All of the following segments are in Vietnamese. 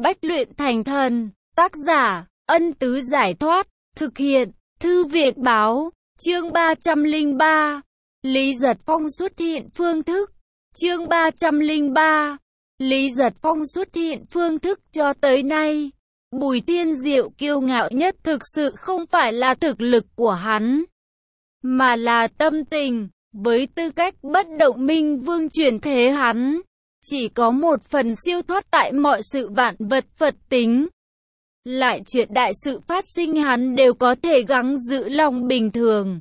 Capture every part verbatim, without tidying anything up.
bách luyện thành thần. Tác giả, Ân Tứ Giải Thoát. Thực hiện, Thư Việt Báo. Chương ba trăm lẻ ba. Lý Giật Phong xuất hiện phương thức. Chương ba trăm lẻ ba. Lý Giật Phong xuất hiện phương thức. Cho tới nay, Bùi Tiên Diệu kiêu ngạo nhất thực sự không phải là thực lực của hắn, mà là tâm tình. Với tư cách bất động minh vương chuyển thế, hắn chỉ có một phần siêu thoát tại mọi sự vạn vật Phật tính. Lại chuyện đại sự phát sinh hắn đều có thể gắng giữ lòng bình thường.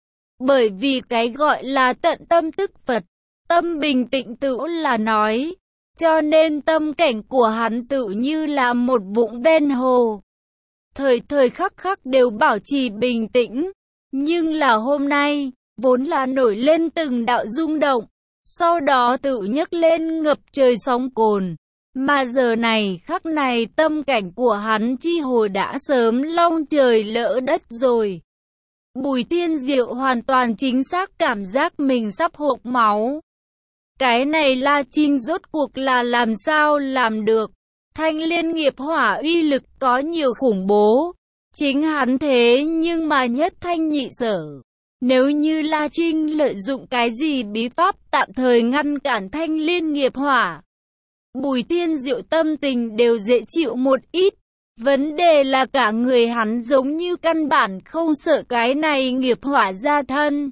Bởi vì cái gọi là tận tâm tức Phật, tâm bình tĩnh tựu là nói. Cho nên tâm cảnh của hắn tự như là một vũng ven hồ, thời thời khắc khắc đều bảo trì bình tĩnh. Nhưng là hôm nay, vốn là nổi lên từng đạo rung động, sau đó tự nhấc lên ngập trời sóng cồn. Mà giờ này khắc này tâm cảnh của hắn chi hồ đã sớm long trời lỡ đất rồi. Bùi Tiên Diệu hoàn toàn chính xác cảm giác mình sắp hộc máu. Cái này La Trinh rốt cuộc là làm sao làm được? Thanh liên nghiệp hỏa uy lực có nhiều khủng bố. Chính hắn thế nhưng mà nhất thanh nhị sở. Nếu như La Trinh lợi dụng cái gì bí pháp tạm thời ngăn cản thanh liên nghiệp hỏa, Bùi Tiên Diệu tâm tình đều dễ chịu một ít. Vấn đề là cả người hắn giống như căn bản không sợ cái này nghiệp hỏa ra thân,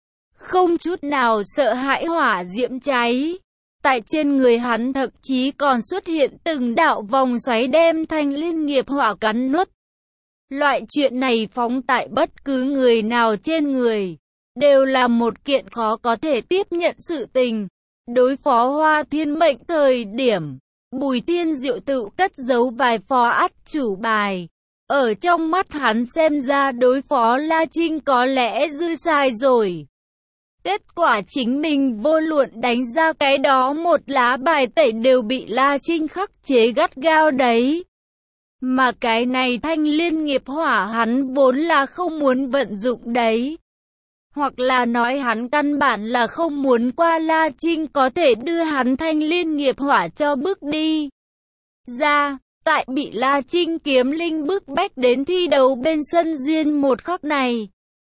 không chút nào sợ hãi hỏa diễm cháy. Tại trên người hắn thậm chí còn xuất hiện từng đạo vòng xoáy đem thanh liên nghiệp hỏa cắn nuốt. Loại chuyện này phóng tại bất cứ người nào trên người, đều là một kiện khó có thể tiếp nhận sự tình. Đối phó Hoa Thiên Mệnh thời điểm, Bùi Tiên Diệu tự cất giấu vài phó át chủ bài. Ở trong mắt hắn xem ra đối phó La Trinh có lẽ dư sai rồi. Kết quả chính mình vô luận đánh ra cái đó một lá bài tẩy đều bị La Trinh khắc chế gắt gao đấy. Mà cái này thanh liên nghiệp hỏa hắn vốn là không muốn vận dụng đấy. Hoặc là nói hắn căn bản là không muốn qua La Trinh có thể đưa hắn thanh liên nghiệp hỏa cho bước đi ra. Tại bị La Trinh kiếm linh bức bách đến thi đấu bên sân duyên một khắc này,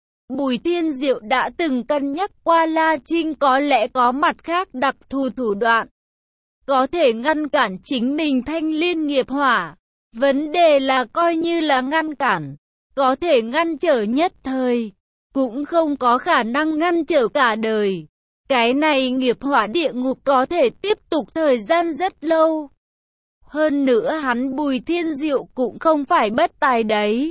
Bùi Tiên Diệu đã từng cân nhắc qua La Trinh có lẽ có mặt khác đặc thù thủ đoạn, có thể ngăn cản chính mình thanh liên nghiệp hỏa. Vấn đề là coi như là ngăn cản, có thể ngăn trở nhất thời, cũng không có khả năng ngăn trở cả đời. Cái này nghiệp hỏa địa ngục có thể tiếp tục thời gian rất lâu. Hơn nữa hắn Bùi Tiên Diệu cũng không phải bất tài đấy.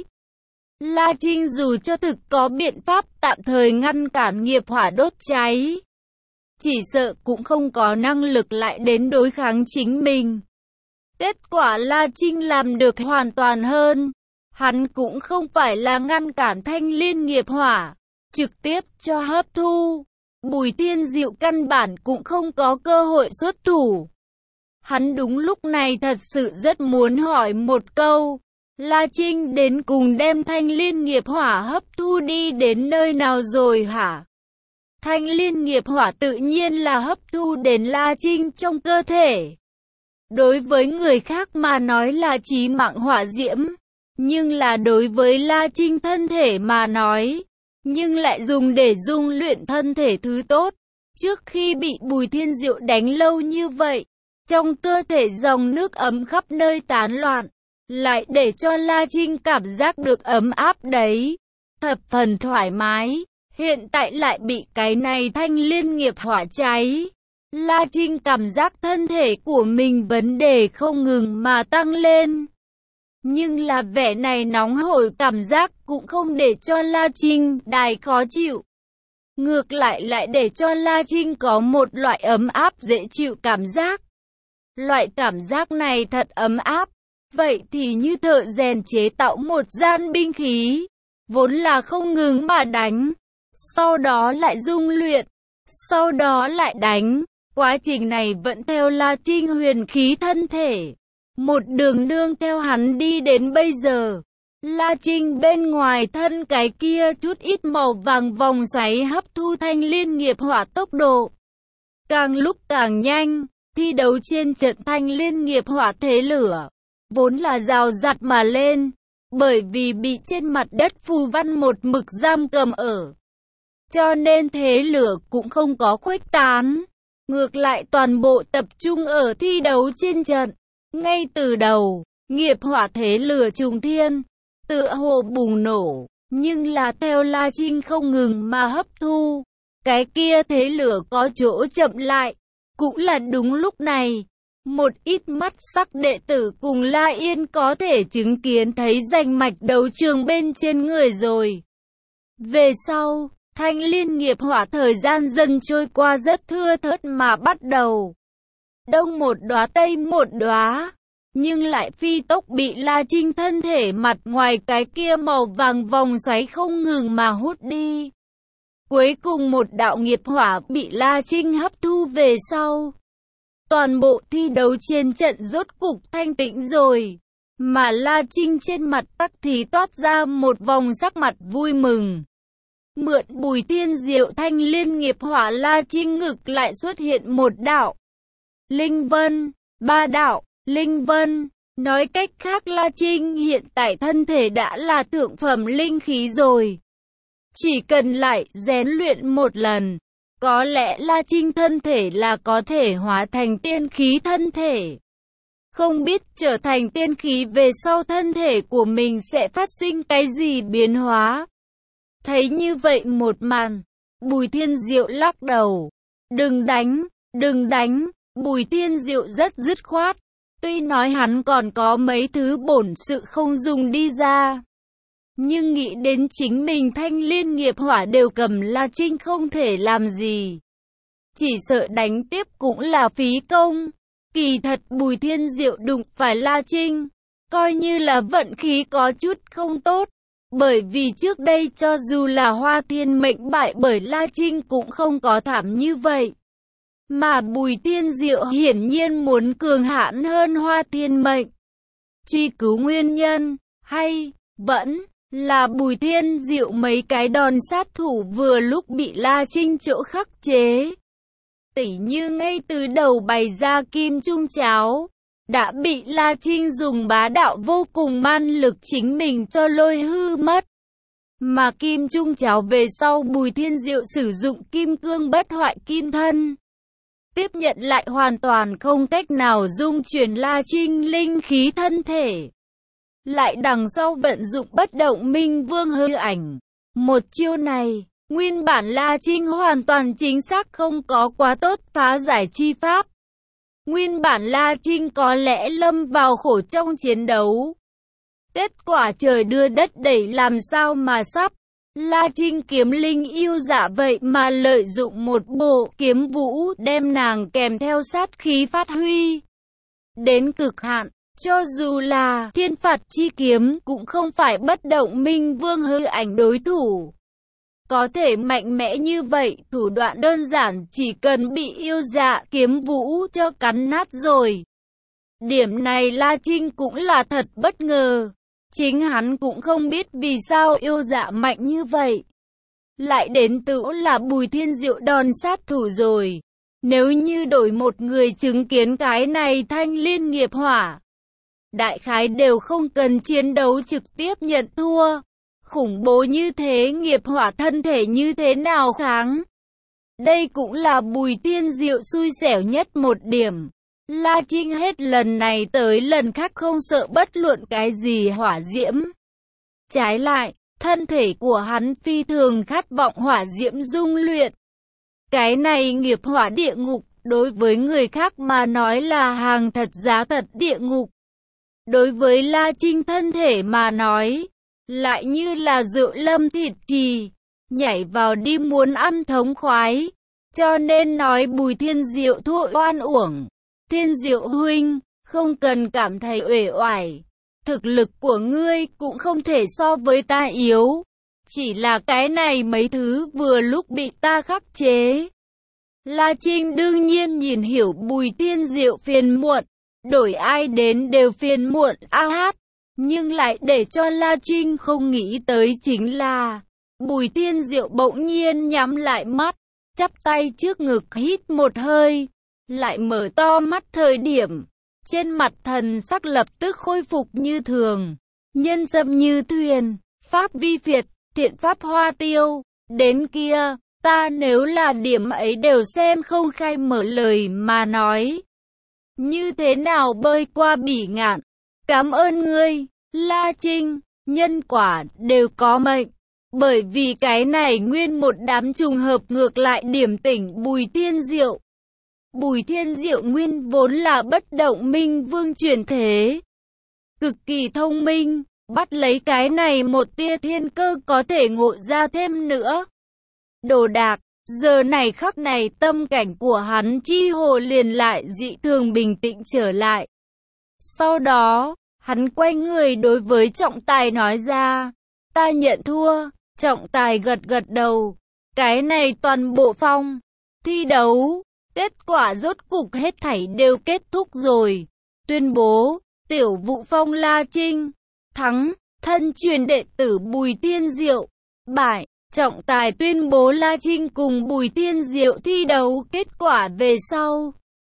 La Trinh dù cho thực có biện pháp tạm thời ngăn cản nghiệp hỏa đốt cháy, chỉ sợ cũng không có năng lực lại đến đối kháng chính mình. Kết quả La Trinh làm được hoàn toàn hơn. Hắn cũng không phải là ngăn cản thanh liên nghiệp hỏa, trực tiếp cho hấp thu. Bùi Tiên Diệu căn bản cũng không có cơ hội xuất thủ. Hắn đúng lúc này thật sự rất muốn hỏi một câu. La Trinh đến cùng đem thanh liên nghiệp hỏa hấp thu đi đến nơi nào rồi hả? Thanh liên nghiệp hỏa tự nhiên là hấp thu đến La Trinh trong cơ thể. Đối với người khác mà nói là chí mạng hỏa diễm, nhưng là đối với La Trinh thân thể mà nói, nhưng lại dùng để dung luyện thân thể thứ tốt. Trước khi bị Bùi Tiên Diệu đánh lâu như vậy, trong cơ thể dòng nước ấm khắp nơi tán loạn, lại để cho La Trinh cảm giác được ấm áp đấy, thập phần thoải mái. Hiện tại lại bị cái này thanh liên nghiệp hỏa cháy. La Trinh cảm giác thân thể của mình vấn đề không ngừng mà tăng lên. Nhưng là vẻ này nóng hổi cảm giác cũng không để cho La Trinh đài khó chịu. Ngược lại lại để cho La Trinh có một loại ấm áp dễ chịu cảm giác. Loại cảm giác này thật ấm áp. Vậy thì như thợ rèn chế tạo một gian binh khí, vốn là không ngừng mà đánh, sau đó lại dung luyện, sau đó lại đánh. Quá trình này vẫn theo La Trinh huyền khí thân thể, một đường nương theo hắn đi đến bây giờ. La Trinh bên ngoài thân cái kia chút ít màu vàng vòng xoáy hấp thu thanh liên nghiệp hỏa tốc độ càng lúc càng nhanh. Thi đấu trên trận thanh liên nghiệp hỏa thế lửa, vốn là rào rạt mà lên, bởi vì bị trên mặt đất phù văn một mực giam cầm ở. Cho nên thế lửa cũng không có khuếch tán, ngược lại toàn bộ tập trung ở thi đấu trên trận. Ngay từ đầu, nghiệp hỏa thế lửa trùng thiên, tựa hồ bùng nổ, nhưng là theo La Trinh không ngừng mà hấp thu, cái kia thế lửa có chỗ chậm lại. Cũng là đúng lúc này, một ít mắt sắc đệ tử cùng La Yên có thể chứng kiến thấy rành mạch đấu trường bên trên người rồi. Về sau, thanh liên nghiệp hỏa thời gian dần trôi qua rất thưa thớt mà bắt đầu. Đông một đóa tây một đóa, nhưng lại phi tốc bị La Trinh thân thể mặt ngoài cái kia màu vàng vòng xoáy không ngừng mà hút đi. Cuối cùng một đạo nghiệp hỏa bị La Trinh hấp thu về sau. Toàn bộ thi đấu trên trận rốt cục thanh tĩnh rồi, mà La Trinh trên mặt tắc thì toát ra một vòng sắc mặt vui mừng. Mượn Bùi Thiên Diệu thanh liên nghiệp hỏa, La Trinh ngực lại xuất hiện một đạo linh vân, ba đạo linh vân. Nói cách khác, La Trinh hiện tại thân thể đã là thượng phẩm linh khí rồi. Chỉ cần lại rèn luyện một lần, có lẽ La Trinh thân thể là có thể hóa thành tiên khí thân thể. Không biết trở thành tiên khí về sau thân thể của mình sẽ phát sinh cái gì biến hóa. Thấy như vậy một màn, Bùi Thiên Diệu lắc đầu. Đừng đánh, đừng đánh. Bùi Thiên Diệu rất dứt khoát. Tuy nói hắn còn có mấy thứ bổn sự không dùng đi ra, nhưng nghĩ đến chính mình thanh liên nghiệp hỏa đều cầm, La Trinh không thể làm gì. Chỉ sợ đánh tiếp cũng là phí công. Kỳ thật Bùi Thiên Diệu đụng phải La Trinh, coi như là vận khí có chút không tốt. Bởi vì trước đây cho dù là Hoa Thiên Mệnh bại bởi La Trinh cũng không có thảm như vậy. Mà Bùi Thiên Diệu hiển nhiên muốn cường hãn hơn Hoa Thiên Mệnh. Truy cứu nguyên nhân, hay vẫn là Bùi Thiên Diệu mấy cái đòn sát thủ vừa lúc bị La Trinh chỗ khắc chế. Tỉ như ngay từ đầu bày ra kim trung cháo, đã bị La Trinh dùng bá đạo vô cùng man lực chính mình cho lôi hư mất. Mà kim trung cháo về sau Bùi Thiên Diệu sử dụng kim cương bất hoại kim thân, tiếp nhận lại hoàn toàn không cách nào dung chuyển La Trinh linh khí thân thể. Lại đằng sau vận dụng bất động minh vương hư ảnh. Một chiêu này, nguyên bản La Trinh hoàn toàn chính xác không có quá tốt phá giải chi pháp. Nguyên bản La Trinh có lẽ lâm vào khổ trong chiến đấu. Kết quả trời đưa đất đẩy làm sao mà sắp. La Trinh kiếm linh yêu dạ vậy mà lợi dụng một bộ kiếm vũ đem nàng kèm theo sát khí phát huy đến cực hạn. Cho dù là thiên phạt chi kiếm cũng không phải bất động minh vương hư ảnh đối thủ. Có thể mạnh mẽ như vậy, thủ đoạn đơn giản chỉ cần bị yêu dạ kiếm vũ cho cắn nát rồi. Điểm này La Trinh cũng là thật bất ngờ. Chính hắn cũng không biết vì sao yêu dạ mạnh như vậy. Lại đến tự là Bùi Thiên Diệu đòn sát thủ rồi. Nếu như đổi một người chứng kiến cái này thanh liên nghiệp hỏa, đại khái đều không cần chiến đấu trực tiếp nhận thua. Khủng bố như thế nghiệp hỏa thân thể như thế nào kháng. Đây cũng là Bùi Thiên Diệu xui xẻo nhất một điểm. La Trinh hết lần này tới lần khác không sợ bất luận cái gì hỏa diễm. Trái lại, thân thể của hắn phi thường khát vọng hỏa diễm dung luyện. Cái này nghiệp hỏa địa ngục, đối với người khác mà nói là hàng thật giá thật địa ngục. Đối với La Trinh thân thể mà nói, lại như là rượu lâm thịt trì, nhảy vào đi muốn ăn thống khoái. Cho nên nói Bùi Thiên Diệu thua oan uổng. Thiên Diệu huynh, không cần cảm thấy uể oải. Thực lực của ngươi cũng không thể so với ta yếu. Chỉ là cái này mấy thứ vừa lúc bị ta khắc chế. La Trinh đương nhiên nhìn hiểu Bùi Thiên Diệu phiền muộn. Đổi ai đến đều phiền muộn a hát. Nhưng lại để cho La Trinh không nghĩ tới chính là Bùi Thiên Diệu bỗng nhiên nhắm lại mắt, chắp tay trước ngực hít một hơi, lại mở to mắt thời điểm, trên mặt thần sắc lập tức khôi phục như thường. Nhân dâm như thuyền, pháp vi việt, thiện pháp hoa tiêu. Đến kia, ta nếu là điểm ấy đều xem không khai mở lời mà nói. Như thế nào bơi qua bỉ ngạn. Cảm ơn ngươi, La Trinh, nhân quả đều có mệnh. Bởi vì cái này nguyên một đám trùng hợp ngược lại điểm tỉnh Bùi Thiên Diệu. Bùi Thiên Diệu nguyên vốn là bất động minh vương chuyển thế. Cực kỳ thông minh, bắt lấy cái này một tia thiên cơ có thể ngộ ra thêm nữa. Đồ đạc, giờ này khắc này tâm cảnh của hắn chi hồ liền lại dị thường bình tĩnh trở lại. Sau đó, hắn quay người đối với trọng tài nói ra, ta nhận thua. Trọng tài gật gật đầu, cái này toàn bộ phong thi đấu, kết quả rốt cục hết thảy đều kết thúc rồi. Tuyên bố, tiểu vụ phong La Trinh, thắng, thân truyền đệ tử Bùi Thiên Diệu, bại. Trọng tài tuyên bố La Trinh cùng Bùi Thiên Diệu thi đấu kết quả về sau.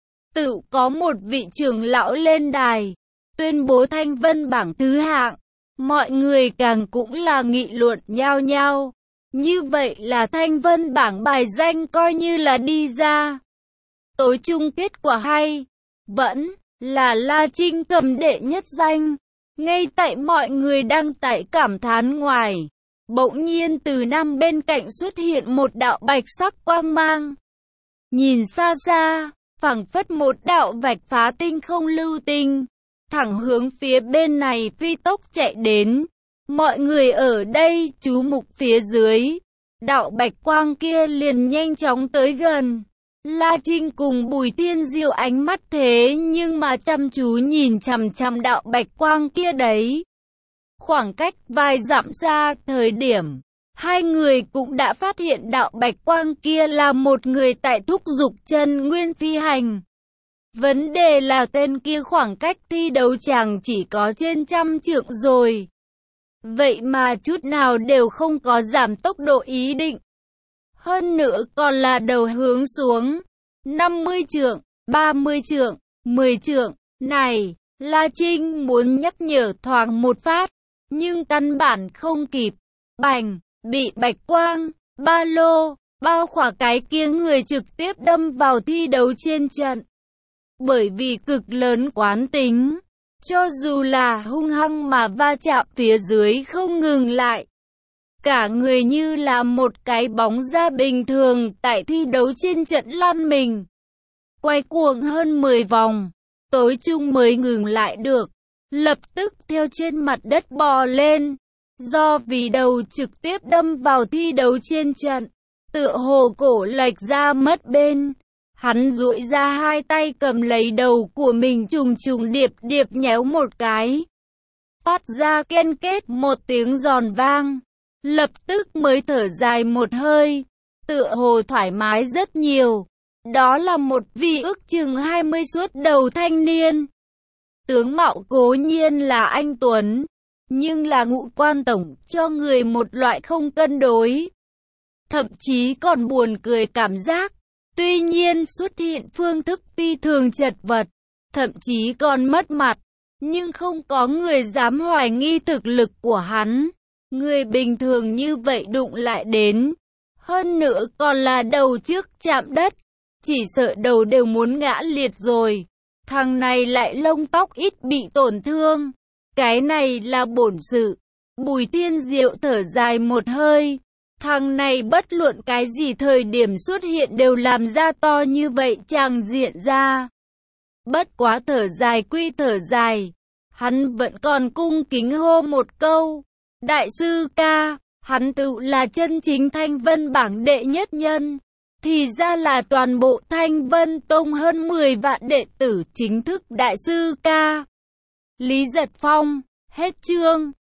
Tự có một vị trưởng lão lên đài, tuyên bố thanh vân bảng thứ hạng. Mọi người càng cũng là nghị luận nhao nhao. Như vậy là thanh vân bảng bài danh coi như là đi ra. Tối chung kết quả hay, vẫn là La Trinh cầm đệ nhất danh. Ngay tại mọi người đang tại cảm thán ngoài, bỗng nhiên từ năm bên cạnh xuất hiện một đạo bạch sắc quang mang. Nhìn xa xa, phảng phất một đạo vạch phá tinh không lưu tinh, thẳng hướng phía bên này phi tốc chạy đến. Mọi người ở đây chú mục phía dưới, đạo bạch quang kia liền nhanh chóng tới gần. La Trinh cùng Bùi Thiên Diệu ánh mắt thế nhưng mà chăm chú nhìn chằm chằm đạo bạch quang kia đấy. Khoảng cách vài dặm xa thời điểm, hai người cũng đã phát hiện đạo bạch quang kia là một người tại thúc giục chân nguyên phi hành. Vấn đề là tên kia khoảng cách thi đấu chàng chỉ có trên trăm trượng rồi. Vậy mà chút nào đều không có giảm tốc độ ý định. Hơn nữa còn là đầu hướng xuống. năm mươi trượng, ba mươi trượng, mười trượng. Này, La Trinh muốn nhắc nhở thoáng một phát, nhưng căn bản không kịp. Bành, bị bạch quang, ba lô, bao khỏa cái kia người trực tiếp đâm vào thi đấu trên trận. Bởi vì cực lớn quán tính, cho dù là hung hăng mà va chạm phía dưới không ngừng lại. Cả người như là một cái bóng da bình thường tại thi đấu trên trận lăn mình. Quay cuồng hơn mười vòng, tối chung mới ngừng lại được. Lập tức theo trên mặt đất bò lên. Do vì đầu trực tiếp đâm vào thi đấu trên trận, tựa hồ cổ lệch ra mất bên. Hắn duỗi ra hai tay cầm lấy đầu của mình trùng trùng điệp điệp nhéo một cái. Phát ra ken két một tiếng giòn vang. Lập tức mới thở dài một hơi. Tựa hồ thoải mái rất nhiều. Đó là một vị ước chừng hai mươi suốt đầu thanh niên. Tướng mạo cố nhiên là anh tuấn, nhưng là ngũ quan tổng cho người một loại không cân đối. Thậm chí còn buồn cười cảm giác. Tuy nhiên xuất hiện phương thức phi thường chật vật, thậm chí còn mất mặt, nhưng không có người dám hoài nghi thực lực của hắn. Người bình thường như vậy đụng lại đến, hơn nữa còn là đầu trước chạm đất, chỉ sợ đầu đều muốn ngã liệt rồi. Thằng này lại lông tóc ít bị tổn thương, cái này là bổn sự. Bùi Thiên Diệu thở dài một hơi. Thằng này bất luận cái gì thời điểm xuất hiện đều làm ra to như vậy chàng diện ra. Bất quá thở dài quy thở dài, hắn vẫn còn cung kính hô một câu. Đại sư ca, hắn tự là chân chính thanh vân bảng đệ nhất nhân. Thì ra là toàn bộ thanh vân tông hơn mười vạn đệ tử chính thức đại sư ca. Lý Giật Phong, hết chương.